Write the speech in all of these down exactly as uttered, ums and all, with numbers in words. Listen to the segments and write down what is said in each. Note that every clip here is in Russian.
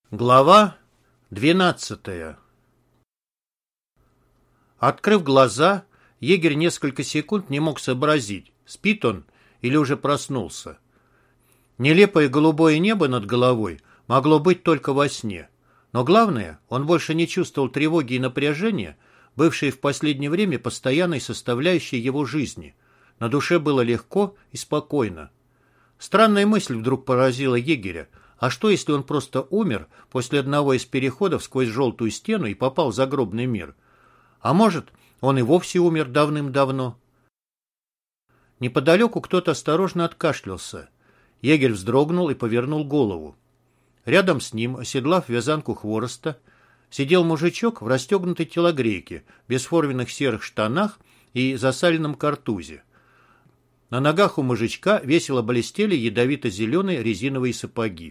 Глава двенадцатая. Открыв глаза, егерь несколько секунд не мог сообразить, спит он или уже проснулся. Нелепое голубое небо над головой могло быть только во сне. Но главное, он больше не чувствовал тревоги и напряжения, бывшие в последнее время постоянной составляющей его жизни. На душе было легко и спокойно. Странная мысль вдруг поразила егеря. А что, если он просто умер после одного из переходов сквозь желтую стену и попал в загробный мир? А может, он и вовсе умер давным-давно? Неподалеку кто-то осторожно откашлялся. Егерь вздрогнул и повернул голову. Рядом с ним, оседлав вязанку хвороста, сидел мужичок в расстегнутой телогрейке, бесформенных серых штанах и засаленном картузе. На ногах у мужичка весело блестели ядовито-зеленые резиновые сапоги.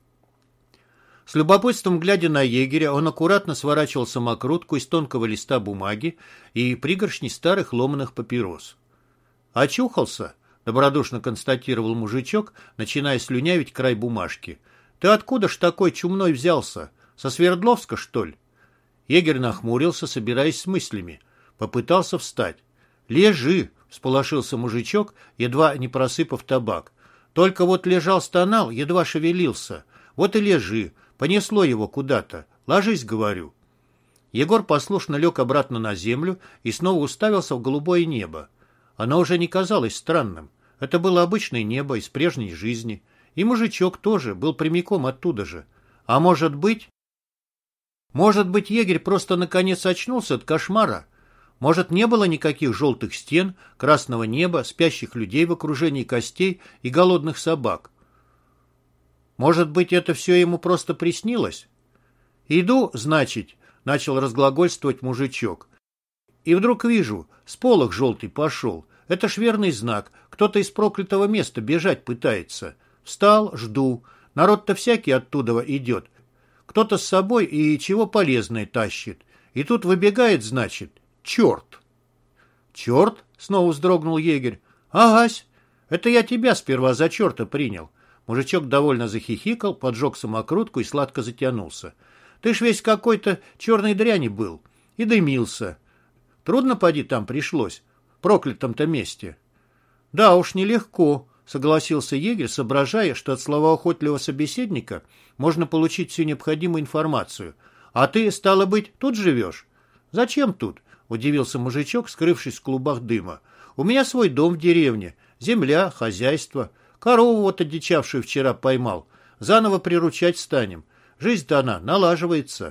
С любопытством глядя на егеря, он аккуратно сворачивал самокрутку из тонкого листа бумаги и пригоршни старых ломаных папирос. «Очухался?» — добродушно констатировал мужичок, начиная слюнявить край бумажки. «Ты откуда ж такой чумной взялся? Со Свердловска, что ли?» Егерь нахмурился, собираясь с мыслями. Попытался встать. «Лежи!» — всполошился мужичок, едва не просыпав табак. «Только вот лежал-стонал, едва шевелился. Вот и лежи. Понесло его куда-то. Ложись, говорю». Егор послушно лег обратно на землю и снова уставился в голубое небо. Оно уже не казалось странным. Это было обычное небо из прежней жизни. И мужичок тоже был прямиком оттуда же. А может быть... Может быть, егерь просто наконец очнулся от кошмара? Может, не было никаких желтых стен, красного неба, спящих людей в окружении костей и голодных собак? Может быть, это все ему просто приснилось? «Иду, значит», — начал разглагольствовать мужичок. «И вдруг вижу, сполох желтый пошел. Это ж верный знак. Кто-то из проклятого места бежать пытается. Встал, жду. Народ-то всякий оттуда идет. Кто-то с собой и чего полезное тащит. И тут выбегает, значит, черт». «Черт?» — снова вздрогнул егерь. «Агась, это я тебя сперва за черта принял». Мужичок довольно захихикал, поджег самокрутку и сладко затянулся. «Ты ж весь какой-то черной дряни был. И дымился. Трудно, поди, там пришлось. В проклятом-то месте». «Да уж, нелегко», — согласился егерь, соображая, что от словоохотливого собеседника можно получить всю необходимую информацию. «А ты, стало быть, тут живешь?» «Зачем тут?» — удивился мужичок, скрывшись в клубах дыма. «У меня свой дом в деревне. Земля, хозяйство. Корову вот одичавшую вчера поймал. Заново приручать станем. Жизнь-то она налаживается».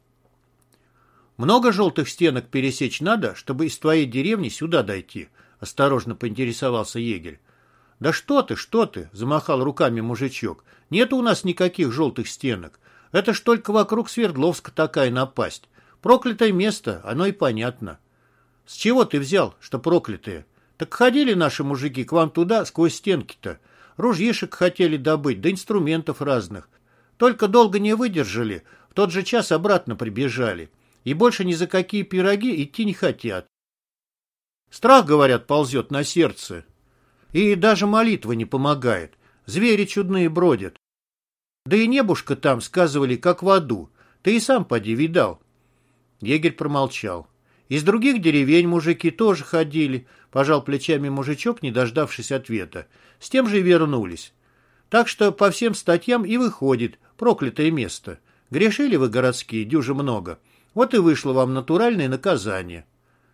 «Много желтых стенок пересечь надо, чтобы из твоей деревни сюда дойти?» — осторожно поинтересовался егерь. «Да что ты, что ты!» — замахал руками мужичок. «Нет у нас никаких желтых стенок. Это ж только вокруг Свердловска такая напасть. Проклятое место, оно и понятно». «С чего ты взял, что проклятые? Так ходили наши мужики к вам туда сквозь стенки-то. Ружьишек хотели добыть, да инструментов разных. Только долго не выдержали, в тот же час обратно прибежали. И больше ни за какие пироги идти не хотят. Страх, говорят, ползет на сердце. И даже молитва не помогает. Звери чудные бродят. Да и небушка там, сказывали, как в аду. Ты и сам поди видал». Егерь промолчал. «Из других деревень мужики тоже ходили», — пожал плечами мужичок, не дождавшись ответа. «С тем же и вернулись. Так что по всем статьям и выходит проклятое место. Грешили вы, городские, дюже много. Вот и вышло вам натуральное наказание».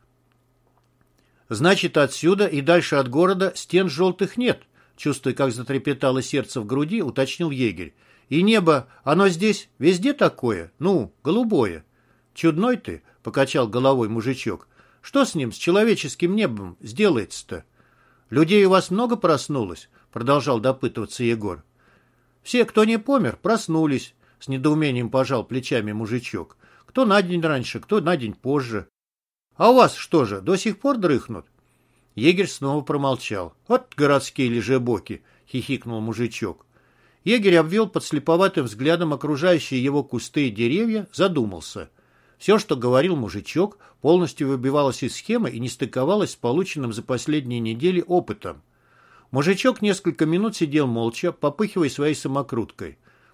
«Значит, отсюда и дальше от города стен желтых нет», — чувствуя, как затрепетало сердце в груди, уточнил егерь. «И небо, оно здесь везде такое? Ну, голубое». «Чудной ты», — покачал головой мужичок. «Что с ним, с человеческим небом, сделается-то?» «Людей у вас много проснулось?» — продолжал допытываться Егор. «Все, кто не помер, проснулись», — с недоумением пожал плечами мужичок. «Кто на день раньше, кто на день позже». «А у вас что же, до сих пор дрыхнут?» Егерь снова промолчал. «Вот городские лежебоки», — хихикнул мужичок. Егерь обвел подслеповатым взглядом окружающие его кусты и деревья, задумался. Все, что говорил мужичок, полностью выбивалось из схемы и не стыковалось с полученным за последние недели опытом. Мужичок несколько минут сидел молча, попыхивая своей самокруткой.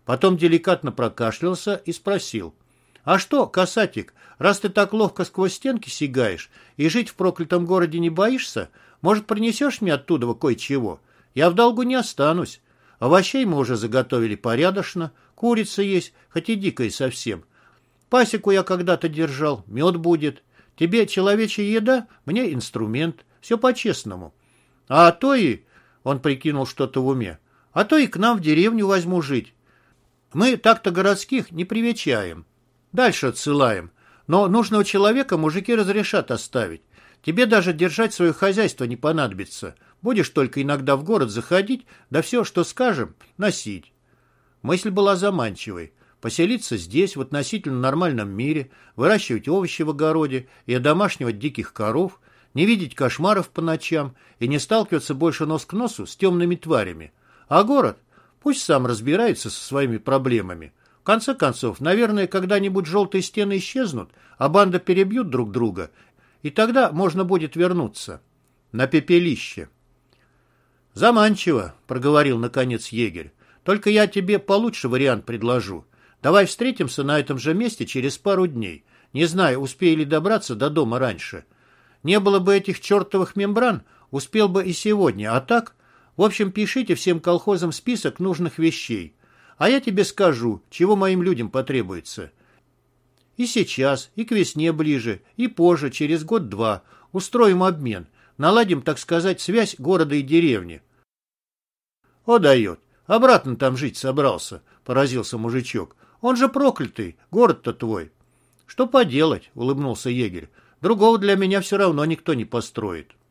Потом деликатно прокашлялся и спросил. «А что, касатик, раз ты так ловко сквозь стенки сигаешь и жить в проклятом городе не боишься, может, принесешь мне оттуда кое-чего? Я в долгу не останусь. Овощей мы уже заготовили порядочно, курица есть, хоть и дикая совсем. Пасеку я когда-то держал, мед будет. Тебе человечья еда, мне инструмент. Все по-честному. А то и...» Он прикинул что-то в уме. «А то и к нам в деревню возьму жить. Мы так-то городских не привечаем. Дальше отсылаем. Но нужного человека мужики разрешат оставить. Тебе даже держать свое хозяйство не понадобится. Будешь только иногда в город заходить, да все, что скажем, носить». Мысль была заманчивой. Поселиться здесь, в относительно нормальном мире, выращивать овощи в огороде и одомашнивать диких коров, не видеть кошмаров по ночам и не сталкиваться больше нос к носу с темными тварями. А город? Пусть сам разбирается со своими проблемами. В конце концов, наверное, когда-нибудь желтые стены исчезнут, а банда перебьют друг друга, и тогда можно будет вернуться на пепелище. «Заманчиво», — проговорил наконец егерь. «Только я тебе получше вариант предложу. Давай встретимся на этом же месте через пару дней. Не знаю, успею ли добраться до дома раньше. Не было бы этих чертовых мембран, успел бы и сегодня, а так... В общем, пишите всем колхозам список нужных вещей. А я тебе скажу, чего моим людям потребуется. И сейчас, и к весне ближе, и позже, через год-два. Устроим обмен. Наладим, так сказать, связь города и деревни». «О, дает. Обратно там жить собрался», — поразился мужичок. «Он же проклятый, город-то твой». «Что поделать», — улыбнулся егерь. «Другого для меня все равно никто не построит».